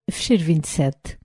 Fecheiro 27.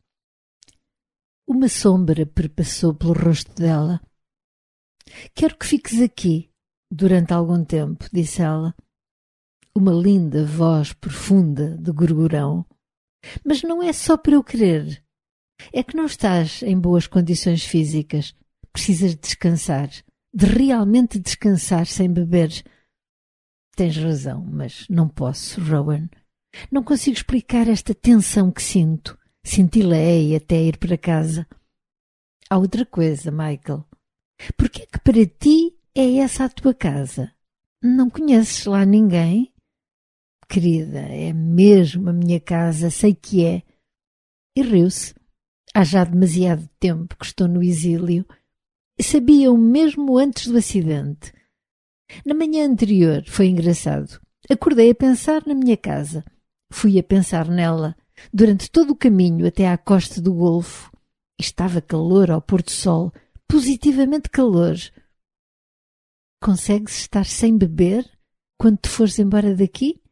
Uma sombra perpassou pelo rosto dela. Quero que fiques aqui durante algum tempo, disse ela. Uma linda voz profunda de gorgorão. Mas não é só para eu querer. É que não estás em boas condições físicas. Precisas descansar. De realmente descansar sem beber. Tens razão, mas não posso, Rowan. Não consigo explicar esta tensão que sinto. Cintileei até ir para casa. Há outra coisa, Michael. Por que é que para ti é essa a tua casa? Não conheces lá ninguém? Querida, é mesmo a minha casa, sei que é. E riu-se. Há já demasiado tempo que estou no exílio. Sabia-o mesmo antes do acidente. Na manhã anterior foi engraçado. Acordei a pensar na minha casa. Fui a pensar nela durante todo o caminho até à costa do Golfo. Estava calor ao pôr-do-sol, positivamente calor. Consegues estar sem beber quando te fores embora daqui?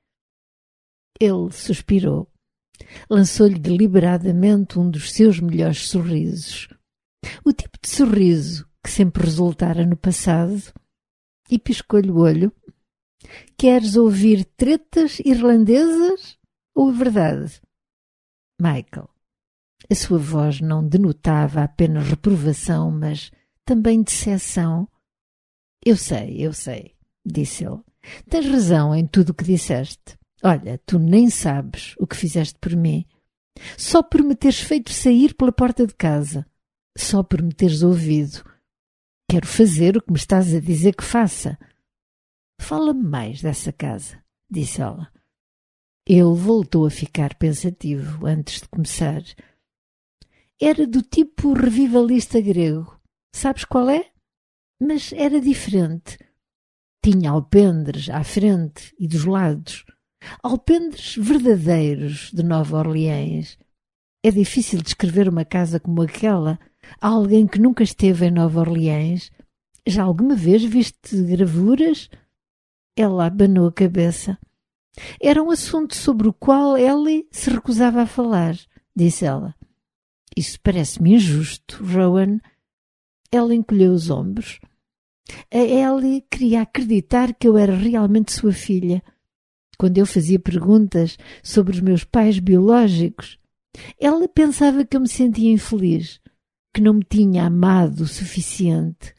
Ele suspirou. Lançou-lhe deliberadamente um dos seus melhores sorrisos. O tipo de sorriso que sempre resultara no passado. E piscou-lhe o olho. Queres ouvir tretas irlandesas ou a verdade? Michael. A sua voz não denotava apenas reprovação, mas também decepção. Eu sei, disse ele. Tens razão em tudo o que disseste. Olha, tu nem sabes o que fizeste por mim. Só por me teres feito sair pela porta de casa. Só por me teres ouvido. Quero fazer o que me estás a dizer que faça. Fala-me mais dessa casa, disse ela. Ele voltou a ficar pensativo antes de começar. Era do tipo revivalista grego. Sabes qual é? Mas era diferente. Tinha alpendres à frente e dos lados. Alpendres verdadeiros de Nova Orleans. É difícil descrever uma casa como aquela a alguém que nunca esteve em Nova Orleans. Já alguma vez viste gravuras? Ela abanou a cabeça. Era um assunto sobre o qual Ellie se recusava a falar, disse ela. Isso parece-me injusto, Rowan. Ela encolheu os ombros. A Ellie queria acreditar que eu era realmente sua filha. Quando eu fazia perguntas sobre os meus pais biológicos, ela pensava que eu me sentia infeliz, que não me tinha amado o suficiente.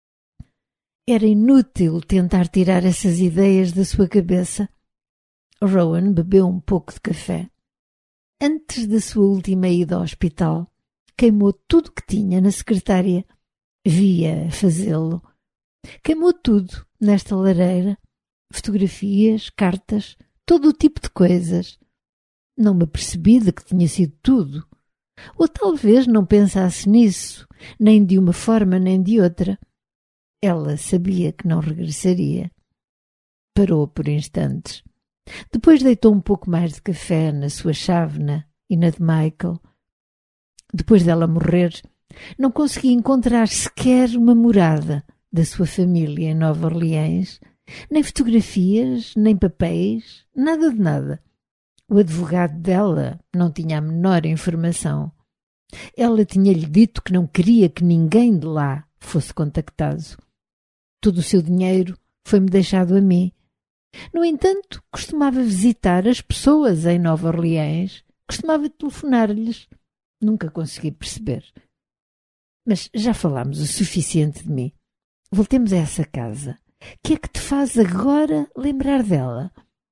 Era inútil tentar tirar essas ideias da sua cabeça. Rowan bebeu um pouco de café. Antes da sua última ida ao hospital, queimou tudo que tinha na secretária. Via fazê-lo. Queimou tudo nesta lareira. Fotografias, cartas, todo o tipo de coisas. Não me apercebi de que tinha sido tudo. Ou talvez não pensasse nisso, nem de uma forma nem de outra. Ela sabia que não regressaria. Parou por instantes. Depois deitou um pouco mais de café na sua chávena e na de Michael. Depois dela morrer, não conseguia encontrar sequer uma morada da sua família em Nova Orleans, nem fotografias, nem papéis, nada de nada. O advogado dela não tinha a menor informação. Ela tinha-lhe dito que não queria que ninguém de lá fosse contactado. Todo o seu dinheiro foi-me deixado a mim. No entanto, costumava visitar as pessoas em Nova Orleans, costumava telefonar-lhes. Nunca consegui perceber. Mas já falámos o suficiente de mim. Voltemos a essa casa. Que é que te faz agora lembrar dela?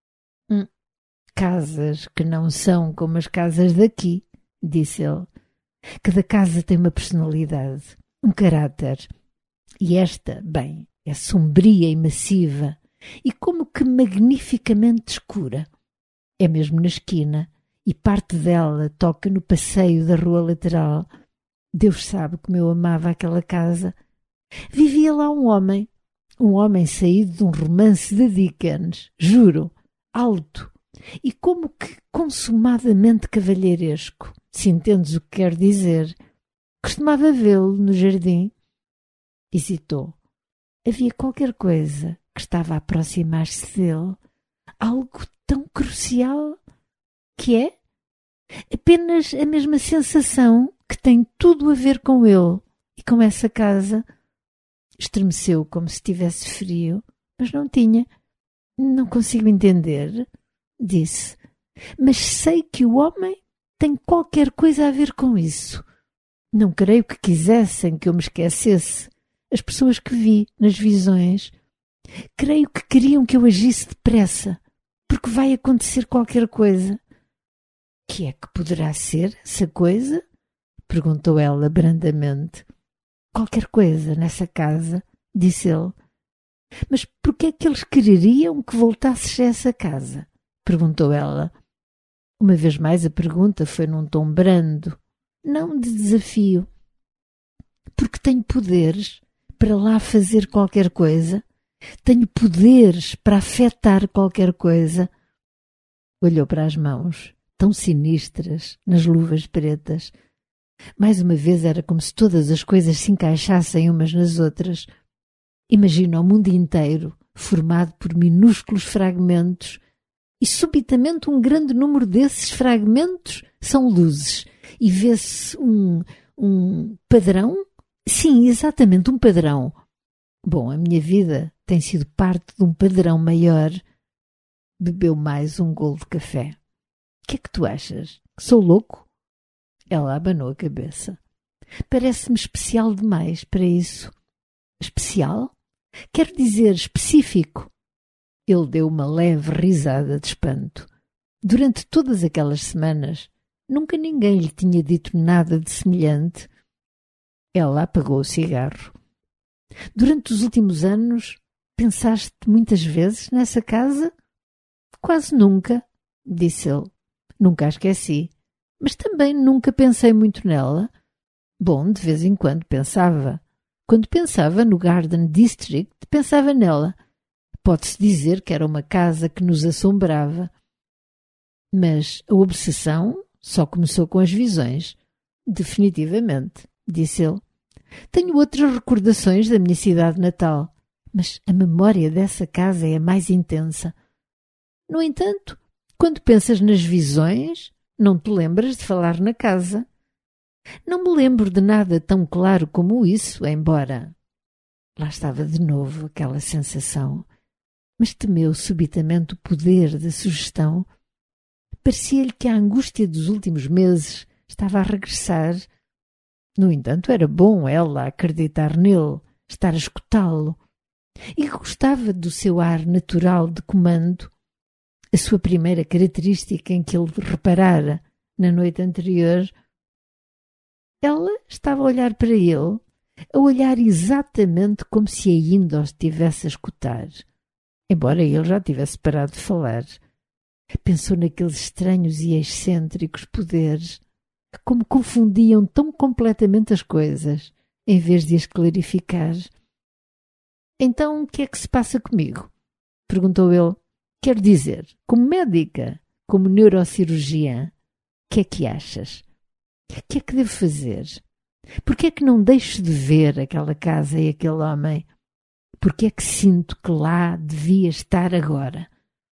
Casas que não são como as casas daqui, disse ele. Cada casa tem uma personalidade, um caráter. E esta, bem, é sombria e massiva, e como que magnificamente escura. É mesmo na esquina, e parte dela toca no passeio da rua lateral. Deus sabe como eu amava aquela casa. Vivia lá um homem saído de um romance de Dickens, juro, alto, e como que consumadamente cavalheiresco, se entendes o que quero dizer. Costumava vê-lo no jardim. Hesitou. Havia qualquer coisa que estava a aproximar-se dele, algo tão crucial. Que é? Apenas a mesma sensação que tem tudo a ver com ele e com essa casa. Estremeceu como se tivesse frio, mas não tinha. Não consigo entender, disse. Mas sei que o homem tem qualquer coisa a ver com isso. Não creio que quisessem que eu me esquecesse. As pessoas que vi nas visões, creio que queriam que eu agisse depressa, porque vai acontecer qualquer coisa. Que é que poderá ser essa coisa? Perguntou ela brandamente. Qualquer coisa nessa casa, disse ele. Mas por que é que eles quereriam que voltasses a essa casa? Perguntou ela. Uma vez mais a pergunta foi num tom brando, não de desafio. Porque tenho poderes para lá fazer qualquer coisa? Tenho poderes para afetar qualquer coisa? Olhou para as mãos, tão sinistras, nas luvas pretas. Mais uma vez era como se todas as coisas se encaixassem umas nas outras. Imagina o mundo inteiro formado por minúsculos fragmentos e subitamente um grande número desses fragmentos são luzes e vê-se um padrão? Sim, exatamente, um padrão. Bom, a minha vida tem sido parte de um padrão maior. Bebeu mais um golo de café. O que é que tu achas? Que sou louco? Ela abanou a cabeça. Parece-me especial demais para isso. Especial? Quero dizer específico. Ele deu uma leve risada de espanto. Durante todas aquelas semanas, nunca ninguém lhe tinha dito nada de semelhante. Ela apagou o cigarro. Durante os últimos anos, pensaste muitas vezes nessa casa? Quase nunca, disse ele. Nunca a esqueci. Mas também nunca pensei muito nela. Bom, de vez em quando pensava. Quando pensava no Garden District, pensava nela. Pode-se dizer que era uma casa que nos assombrava. Mas a obsessão só começou com as visões. Definitivamente, disse ele. Tenho outras recordações da minha cidade natal, mas a memória dessa casa é a mais intensa. No entanto, quando pensas nas visões, não te lembras de falar na casa. Não me lembro de nada tão claro como isso, embora... Lá estava de novo aquela sensação, mas temeu subitamente o poder da sugestão. Parecia-lhe que a angústia dos últimos meses estava a regressar. No entanto, era bom ela acreditar nele, estar a escutá-lo. E gostava do seu ar natural de comando, a sua primeira característica em que ele reparara na noite anterior. Ela estava a olhar para ele, a olhar exatamente como se ainda o estivesse a escutar, embora ele já tivesse parado de falar. Pensou naqueles estranhos e excêntricos poderes que como confundiam tão completamente as coisas, em vez de as clarificar. Então, o que é que se passa comigo? Perguntou ele. Quero dizer, como médica, como neurocirurgiã, o que é que achas? O que é que devo fazer? Por que é que não deixo de ver aquela casa e aquele homem? Por que é que sinto que lá devia estar agora?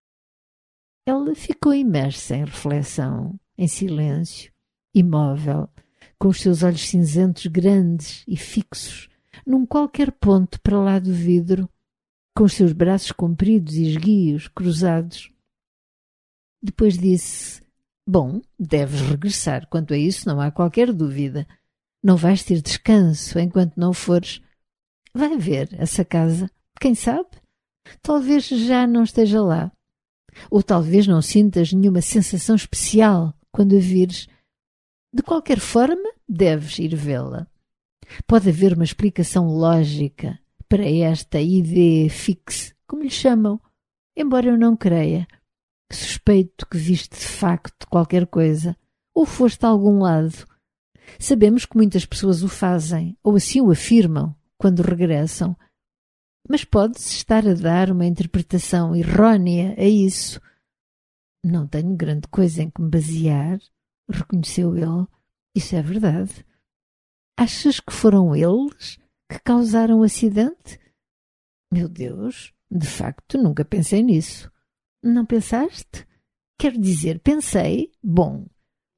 Ela ficou imersa em reflexão, em silêncio, imóvel, com os seus olhos cinzentos grandes e fixos, num qualquer ponto para lá do vidro, com os seus braços compridos e esguios, cruzados. Depois disse: bom, deves regressar. Quanto a isso, não há qualquer dúvida. Não vais ter descanso enquanto não fores. Vai ver essa casa. Quem sabe? Talvez já não esteja lá. Ou talvez não sintas nenhuma sensação especial quando a vires. De qualquer forma, deves ir vê-la. Pode haver uma explicação lógica para esta idée fixe, como lhe chamam, embora eu não creia. Suspeito que viste de facto qualquer coisa, ou foste a algum lado. Sabemos que muitas pessoas o fazem, ou assim o afirmam, quando regressam. Mas pode-se estar a dar uma interpretação errónea a isso. Não tenho grande coisa em que me basear, reconheceu ele. Isso é verdade. Achas que foram eles que causaram o acidente? Meu Deus, de facto nunca pensei nisso. Não pensaste? Quero dizer, pensei, bom,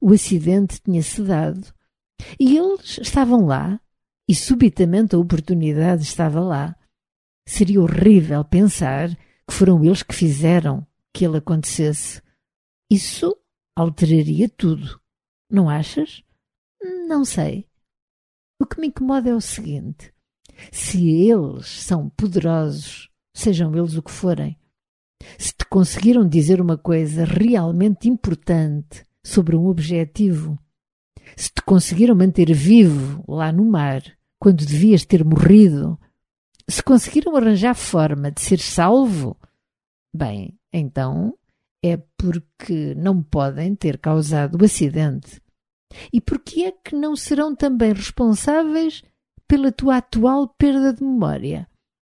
o acidente tinha cedado e eles estavam lá e subitamente a oportunidade estava lá. Seria horrível pensar que foram eles que fizeram que ele acontecesse. Isso alteraria tudo, não achas? Não sei. O que me incomoda é o seguinte: se eles são poderosos, sejam eles o que forem, se te conseguiram dizer uma coisa realmente importante sobre um objetivo, se te conseguiram manter vivo lá no mar, quando devias ter morrido, se conseguiram arranjar forma de ser salvo, bem, então é porque não podem ter causado o acidente. E porque é que não serão também responsáveis pela tua atual perda de memória?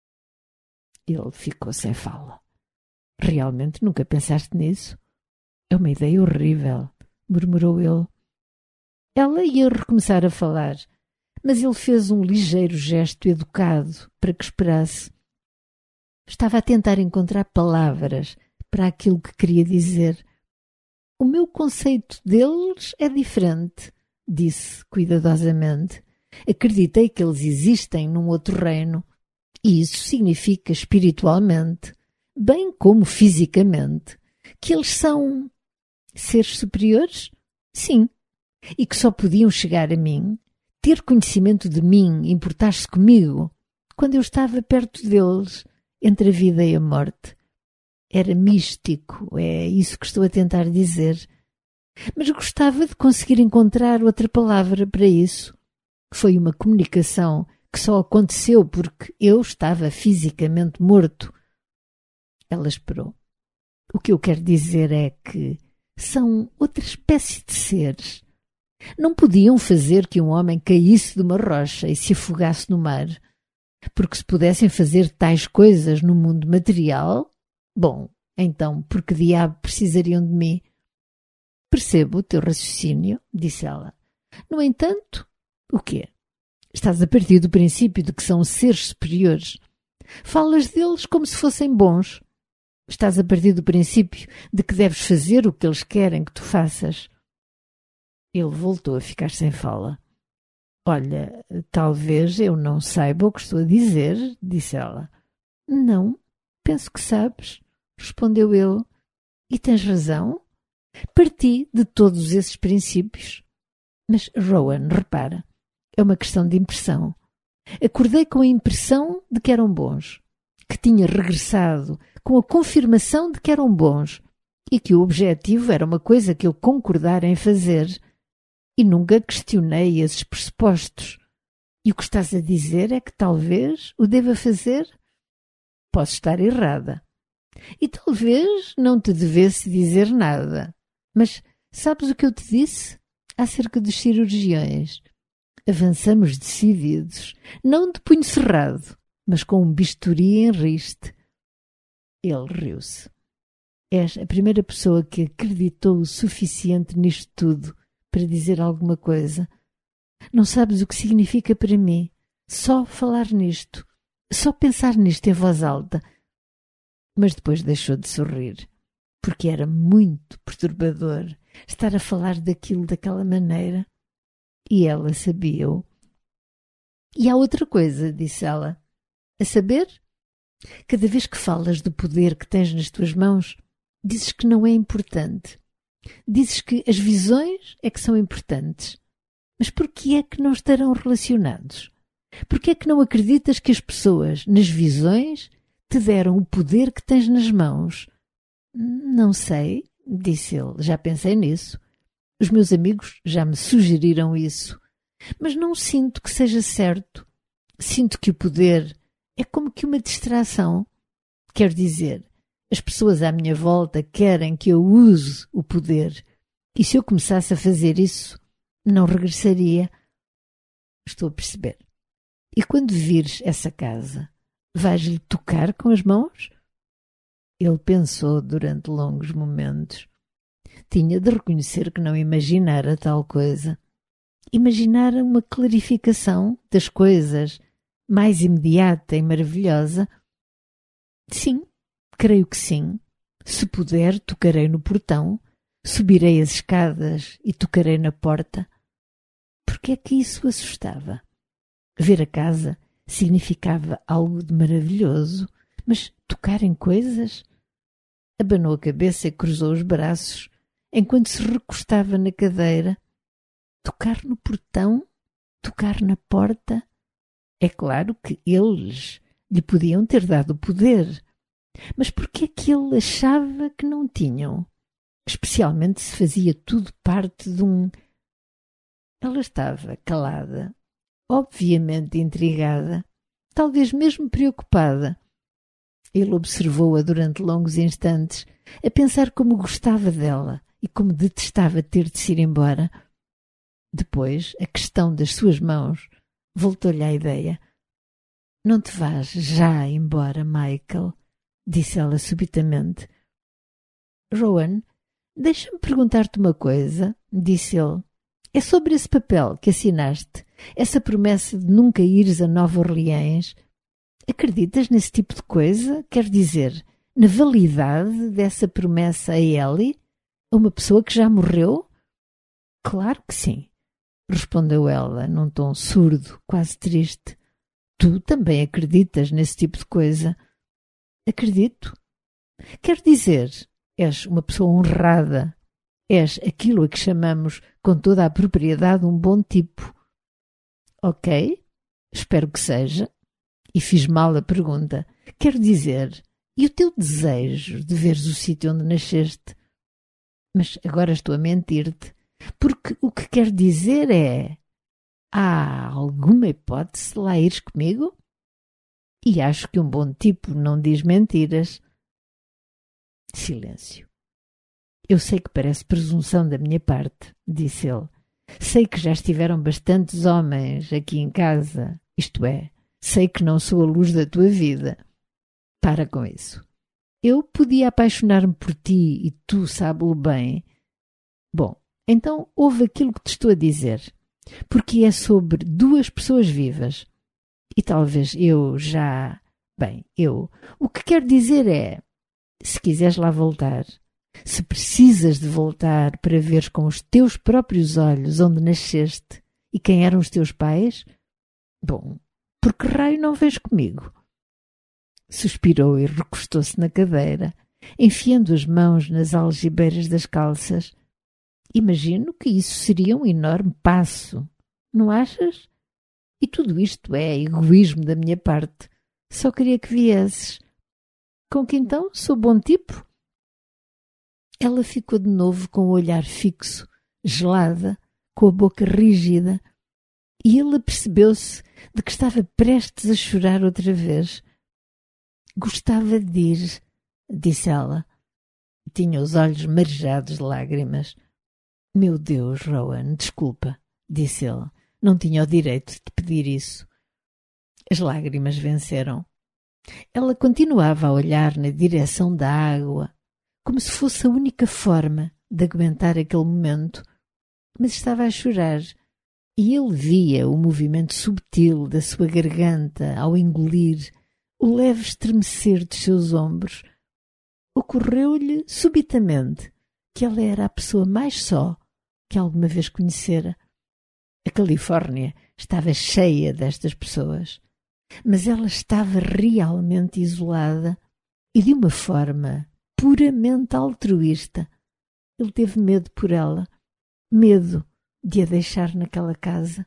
Ele ficou sem fala. Realmente nunca pensaste nisso? É uma ideia horrível, murmurou ele. Ela ia recomeçar a falar, mas ele fez um ligeiro gesto educado para que esperasse. Estava a tentar encontrar palavras para aquilo que queria dizer. O meu conceito deles é diferente, disse cuidadosamente. Acreditei que eles existem num outro reino, e isso significa espiritualmente, bem como fisicamente, que eles são seres superiores? Sim, e que só podiam chegar a mim, ter conhecimento de mim, importar-se comigo, quando eu estava perto deles, entre a vida e a morte. Era místico, é isso que estou a tentar dizer. Mas gostava de conseguir encontrar outra palavra para isso. Foi uma comunicação que só aconteceu porque eu estava fisicamente morto. Ela esperou. O que eu quero dizer é que são outra espécie de seres. Não podiam fazer que um homem caísse de uma rocha e se afogasse no mar, porque se pudessem fazer tais coisas no mundo material, bom, então por que diabo precisariam de mim? Percebo o teu raciocínio, disse ela. No entanto, o quê? Estás a partir do princípio de que são seres superiores. Falas deles como se fossem bons. Estás a partir do princípio de que deves fazer o que eles querem que tu faças. Ele voltou a ficar sem fala. Olha, talvez eu não saiba o que estou a dizer, disse ela. Não, penso que sabes, respondeu ele. E tens razão. Parti de todos esses princípios. Mas, Rowan, repara, é uma questão de impressão. Acordei com a impressão de que eram bons, que tinha regressado com a confirmação de que eram bons e que o objetivo era uma coisa que eu concordara em fazer. E nunca questionei esses pressupostos. E o que estás a dizer é que talvez o deva fazer? Posso estar errada. E talvez não te devesse dizer nada. Mas sabes o que eu te disse acerca dos cirurgiões? Avançamos decididos, não de punho cerrado, mas com um bisturi em riste. Ele riu-se. És a primeira pessoa que acreditou o suficiente nisto tudo para dizer alguma coisa. Não sabes o que significa para mim só falar nisto, só pensar nisto em voz alta. Mas depois deixou de sorrir, porque era muito perturbador estar a falar daquilo daquela maneira. E ela sabia-o. E há outra coisa, disse ela, a saber, cada vez que falas do poder que tens nas tuas mãos, dizes que não é importante. Dizes que as visões é que são importantes. Mas por que é que não estarão relacionados? Por que é que não acreditas que as pessoas, nas visões, te deram o poder que tens nas mãos? Não sei, disse ele, já pensei nisso. Os meus amigos já me sugeriram isso. Mas não sinto que seja certo. Sinto que o poder é como que uma distração. Quero dizer, as pessoas à minha volta querem que eu use o poder. E se eu começasse a fazer isso, não regressaria. Estou a perceber. E quando vires essa casa, vais-lhe tocar com as mãos? Ele pensou durante longos momentos. Tinha de reconhecer que não imaginara tal coisa. Imaginara uma clarificação das coisas, mais imediata e maravilhosa. Sim, creio que sim. Se puder, tocarei no portão. subirei as escadas e tocarei na porta. Porque é que isso o assustava? Ver a casa significava algo de maravilhoso, mas tocar em coisas? Abanou a cabeça e cruzou os braços, enquanto se recostava na cadeira. Tocar no portão? Tocar na porta? É claro que eles lhe podiam ter dado o poder, mas por que é que ele achava que não tinham? Especialmente se fazia tudo parte de um... Ela estava calada, obviamente intrigada, talvez mesmo preocupada. Ele observou-a durante longos instantes, a pensar como gostava dela e como detestava ter de se ir embora. Depois, a questão das suas mãos voltou-lhe à ideia. Não te vás já embora, Michael, disse ela subitamente. Rowan, deixa-me perguntar-te uma coisa, disse ele. É sobre esse papel que assinaste, essa promessa de nunca ires a Nova Orleans. Acreditas nesse tipo de coisa? Quer dizer, na validade dessa promessa a Ellie? A uma pessoa que já morreu? Claro que sim, respondeu ela num tom surdo, quase triste. Tu também acreditas nesse tipo de coisa? Acredito. Quer dizer, és uma pessoa honrada. És aquilo a que chamamos, com toda a propriedade, um bom tipo. Ok, espero que seja. E fiz mal a pergunta. Quero dizer, e o teu desejo de veres o sítio onde nasceste? Mas agora estou a mentir-te, porque o que quero dizer é... Há alguma hipótese de lá ires comigo? E acho que um bom tipo não diz mentiras. Silêncio. Eu sei que parece presunção da minha parte, disse ele. Sei que já estiveram bastantes homens aqui em casa, isto é, sei que não sou a luz da tua vida. Para com isso. Eu podia apaixonar-me por ti e tu sabes-lo bem. Bom, então ouve aquilo que te estou a dizer, porque é sobre duas pessoas vivas. E talvez eu já... O que quero dizer é, se quiseres lá voltar, se precisas de voltar para veres com os teus próprios olhos onde nasceste e quem eram os teus pais, bom, por que raio não vens comigo? Suspirou e recostou-se na cadeira, enfiando as mãos nas algibeiras das calças. Imagino que isso seria um enorme passo, não achas? E tudo isto é egoísmo da minha parte. Só queria que viesses. Com que então sou bom tipo? Ela ficou de novo com o olhar fixo, gelada, com a boca rígida, e ele apercebeu-se de que estava prestes a chorar outra vez. Gostava de ir, disse ela. Tinha os olhos marejados de lágrimas. Meu Deus, Rowan, desculpa, disse ele. Não tinha o direito de te pedir isso. As lágrimas venceram. Ela continuava a olhar na direção da água, como se fosse a única forma de aguentar aquele momento, mas estava a chorar, e ele via o movimento subtil da sua garganta ao engolir, o leve estremecer dos seus ombros. Ocorreu-lhe subitamente que ela era a pessoa mais só que alguma vez conhecera. A Califórnia estava cheia destas pessoas, mas ela estava realmente isolada e de uma forma puramente altruísta. Ele teve medo por ela, medo de a deixar naquela casa.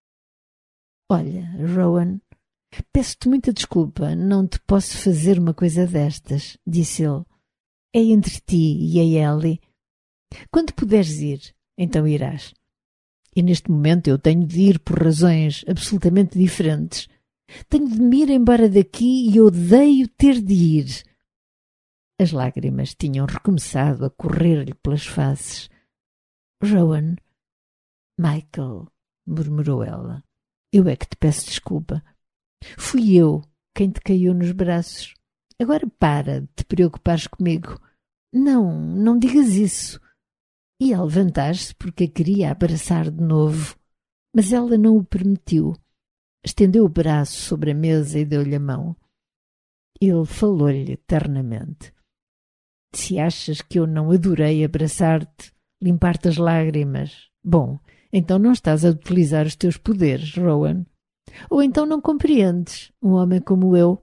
Olha, Rowan, peço-te muita desculpa, não te posso fazer uma coisa destas, disse ele. É entre ti e a Ellie. Quando puderes ir, então irás. E neste momento eu tenho de ir por razões absolutamente diferentes. Tenho de me ir embora daqui e odeio ter de ir. As lágrimas tinham recomeçado a correr-lhe pelas faces. Rowan, Michael, murmurou ela, eu é que te peço desculpa. Fui eu quem te caiu nos braços. Agora para de te preocupares comigo. Não digas isso. Ia levantar-se porque a queria abraçar de novo, mas ela não o permitiu. Estendeu o braço sobre a mesa e deu-lhe a mão. Ele falou-lhe ternamente. Se achas que eu não adorei abraçar-te, limpar-te as lágrimas. Bom, então não estás a utilizar os teus poderes, Rowan. Ou então não compreendes um homem como eu.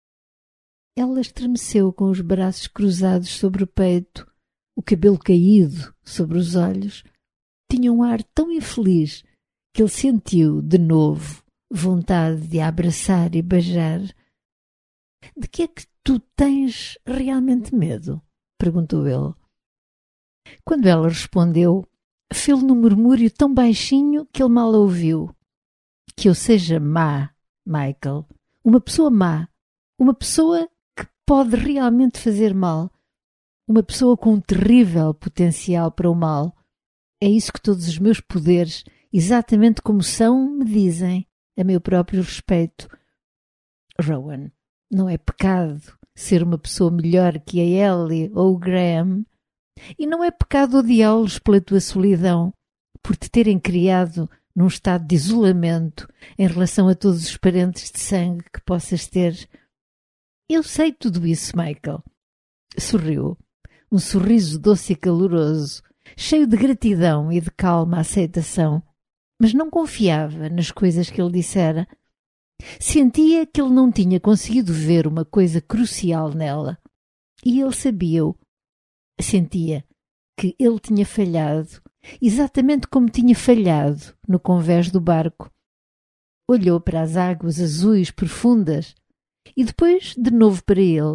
Ela estremeceu com os braços cruzados sobre o peito, o cabelo caído sobre os olhos. Tinha um ar tão infeliz que ele sentiu, de novo, vontade de a abraçar e beijar. De que é que tu tens realmente medo? Perguntou ele. Quando ela respondeu, fê-lo num murmúrio tão baixinho que ele mal a ouviu. Que eu seja má, Michael. Uma pessoa má. Uma pessoa que pode realmente fazer mal. Uma pessoa com um terrível potencial para o mal. É isso que todos os meus poderes, exatamente como são, me dizem, a meu próprio respeito. Rowan, não é pecado ser uma pessoa melhor que a Ellie ou o Graham, e não é pecado odiá-los pela tua solidão, por te terem criado num estado de isolamento em relação a todos os parentes de sangue que possas ter. Eu sei tudo isso, Michael. Sorriu, um sorriso doce e caloroso, cheio de gratidão e de calma aceitação, mas não confiava nas coisas que ele dissera. Sentia que ele não tinha conseguido ver uma coisa crucial nela. E ele sabia-o. Sentia que ele tinha falhado, exatamente como tinha falhado no convés do barco. Olhou para as águas azuis profundas e depois de novo para ele.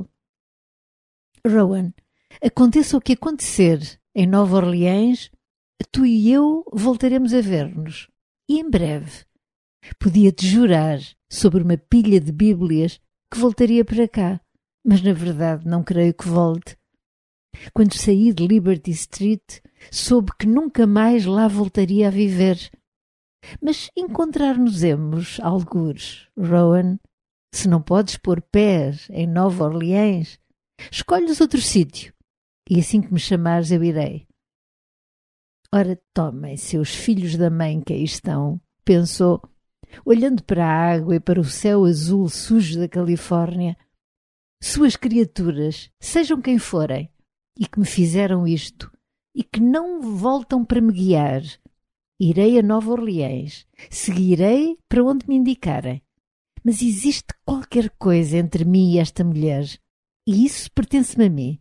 Rowan, aconteça o que acontecer em Nova Orleans, tu e eu voltaremos a ver-nos. E em breve. Podia-te jurar sobre uma pilha de bíblias que voltaria para cá, mas na verdade não creio que volte. Quando saí de Liberty Street, soube que nunca mais lá voltaria a viver. Mas encontrar-nos-emos algures, Rowan. Se não podes pôr pés em Nova Orleans, escolhes outro sítio, e assim que me chamares eu irei. Ora, tomem, seus filhos da mãe que aí estão, pensou, olhando para a água e para o céu azul sujo da Califórnia. Suas criaturas, sejam quem forem, e que me fizeram isto, e que não voltam para me guiar. Irei a Nova Orleans, seguirei para onde me indicarem. Mas existe qualquer coisa entre mim e esta mulher, e isso pertence-me a mim.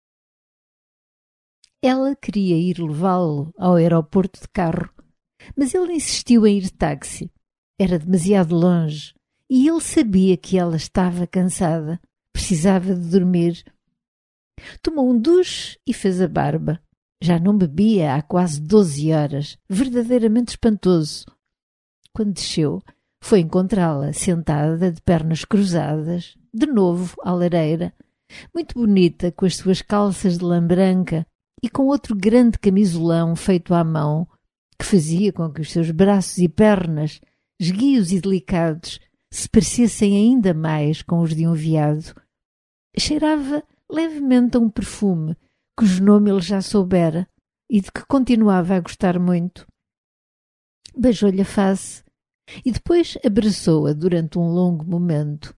Ela queria ir levá-lo ao aeroporto de carro, mas ele insistiu em ir de táxi. Era demasiado longe, e ele sabia que ela estava cansada, precisava de dormir. Tomou um duche e fez a barba. Já não bebia há quase 12 horas, verdadeiramente espantoso. Quando desceu, foi encontrá-la sentada de pernas cruzadas, de novo à lareira, muito bonita com as suas calças de lã branca e com outro grande camisolão feito à mão, que fazia com que os seus braços e pernas, esguios e delicados, se parecessem ainda mais com os de um veado. Cheirava levemente a um perfume, cujo nome ele já soubera e de que continuava a gostar muito. Beijou-lhe a face e depois abraçou-a durante um longo momento.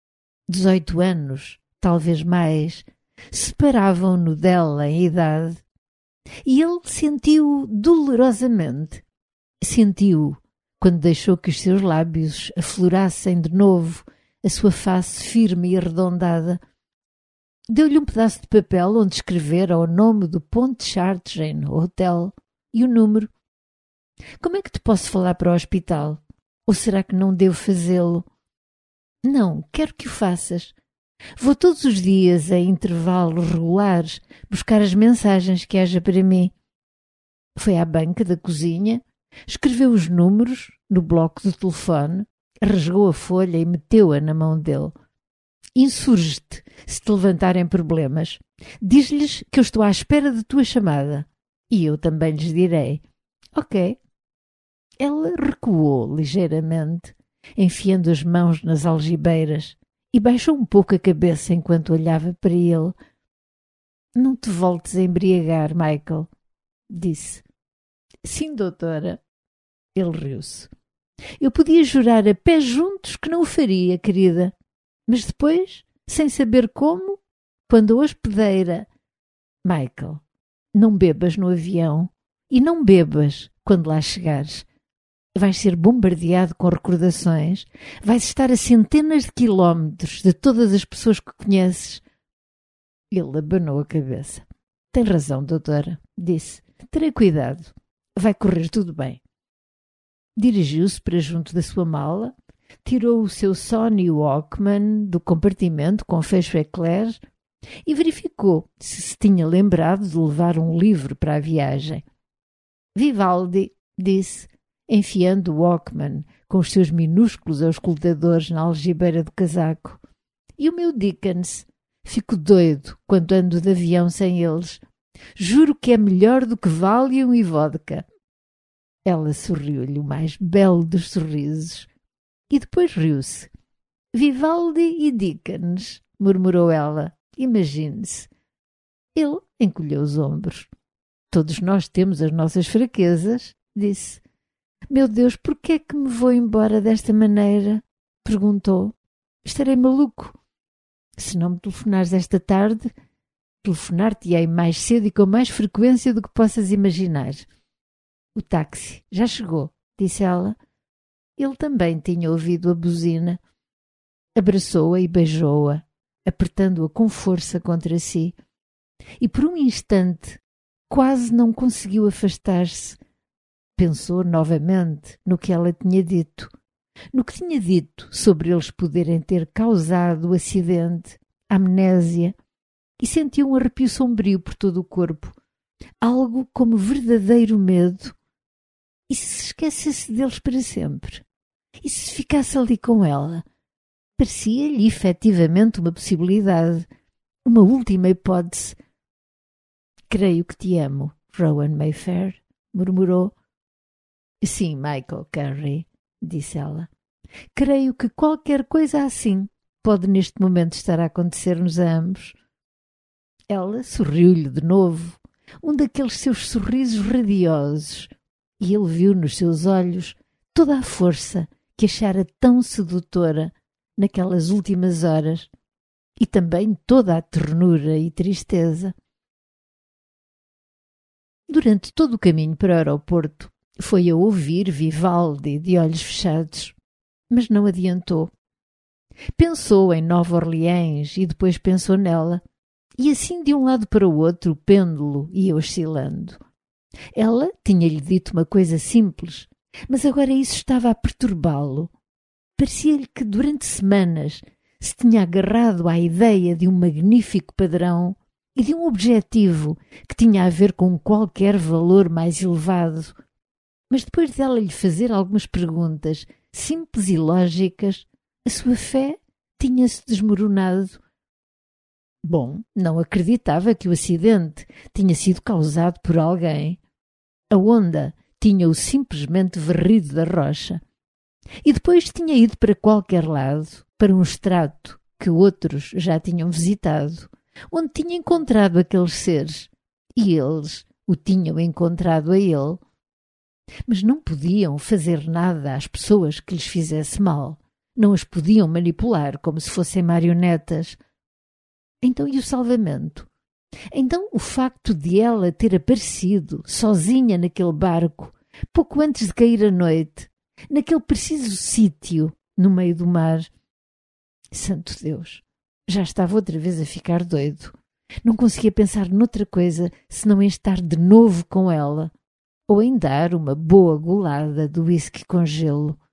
18 anos, talvez mais, separavam-no dela em idade, e ele sentiu-o dolorosamente. Sentiu-o quando deixou que os seus lábios aflorassem de novo a sua face firme e arredondada. Deu-lhe um pedaço de papel onde escrevera o nome do Pontchartrain Hotel e o número. Como é que te posso falar para o hospital? Ou será que não devo fazê-lo? Não, quero que o faças. Vou todos os dias, a intervalos regulares, buscar as mensagens que haja para mim. Foi à banca da cozinha, escreveu os números no bloco do telefone, rasgou a folha e meteu-a na mão dele. Insurge-te se te levantarem problemas. Diz-lhes que eu estou à espera de tua chamada. E eu também lhes direi. Ok. Ela recuou ligeiramente, enfiando as mãos nas algibeiras, e baixou um pouco a cabeça enquanto olhava para ele. Não te voltes a embriagar, Michael, disse. Sim, doutora. Ele riu-se. Eu podia jurar a pés juntos que não o faria, querida. Mas depois, sem saber como, quando a hospedeira... Michael, Não bebas no avião e não bebas quando lá chegares. Vais ser bombardeado com recordações, vais estar a centenas de quilómetros de todas as pessoas que conheces. Ele abanou a cabeça. Tem razão, doutora, disse. Terei cuidado. Vai correr tudo bem. Dirigiu-se para junto da sua mala, tirou o seu Sony Walkman do compartimento com fecho eclair e verificou se tinha lembrado de levar um livro para a viagem. Vivaldi, disse, enfiando o Walkman com os seus minúsculos auscultadores na algibeira do casaco. E o meu Dickens? Fico doido quando ando de avião sem eles. Juro que é melhor do que Valium e vodka. Ela sorriu-lhe o mais belo dos sorrisos e depois riu-se. Vivaldi e Dickens, murmurou ela. Imagine-se. Ele encolheu os ombros. Todos nós temos as nossas fraquezas, disse. Meu Deus, por que é que me vou embora desta maneira? Perguntou. Estarei maluco. Se não me telefonares esta tarde, telefonar-te-ei mais cedo e com mais frequência do que possas imaginar. O táxi já chegou, disse ela. Ele também tinha ouvido a buzina. Abraçou-a e beijou-a, apertando-a com força contra si. E por um instante quase não conseguiu afastar-se. Pensou novamente no que ela tinha dito, no que tinha dito sobre eles poderem ter causado o acidente, a amnésia, e sentiu um arrepio sombrio por todo o corpo, algo como verdadeiro medo. E se esquecesse deles para sempre? E se ficasse ali com ela? Parecia-lhe efetivamente uma possibilidade, uma última hipótese. Creio que te amo, Rowan Mayfair, murmurou. Sim, Michael Carey, disse ela. Creio que qualquer coisa assim pode neste momento estar a acontecer-nos a ambos. Ela sorriu-lhe de novo, um daqueles seus sorrisos radiosos, e ele viu nos seus olhos toda a força que achara tão sedutora naquelas últimas horas e também toda a ternura e tristeza. Durante todo o caminho para o aeroporto, foi a ouvir Vivaldi de olhos fechados, mas não adiantou. Pensou em Nova Orleans e depois pensou nela, e assim de um lado para o outro o pêndulo ia oscilando. Ela tinha-lhe dito uma coisa simples, mas agora isso estava a perturbá-lo. Parecia-lhe que durante semanas se tinha agarrado à ideia de um magnífico padrão e de um objetivo que tinha a ver com qualquer valor mais elevado. Mas depois dela lhe fazer algumas perguntas simples e lógicas, a sua fé tinha-se desmoronado. Bom, não acreditava que o acidente tinha sido causado por alguém. A onda tinha-o simplesmente varrido da rocha. E depois tinha ido para qualquer lado, para um estrato que outros já tinham visitado, onde tinha encontrado aqueles seres, e eles o tinham encontrado a ele. Mas não podiam fazer nada às pessoas que lhes fizesse mal. Não as podiam manipular como se fossem marionetas. Então, e o salvamento? Então, o facto de ela ter aparecido sozinha naquele barco, pouco antes de cair a noite, naquele preciso sítio, no meio do mar. Santo Deus! Já estava outra vez a ficar doido. Não conseguia pensar noutra coisa senão em estar de novo com ela, ou em dar uma boa golada do whisky com gelo.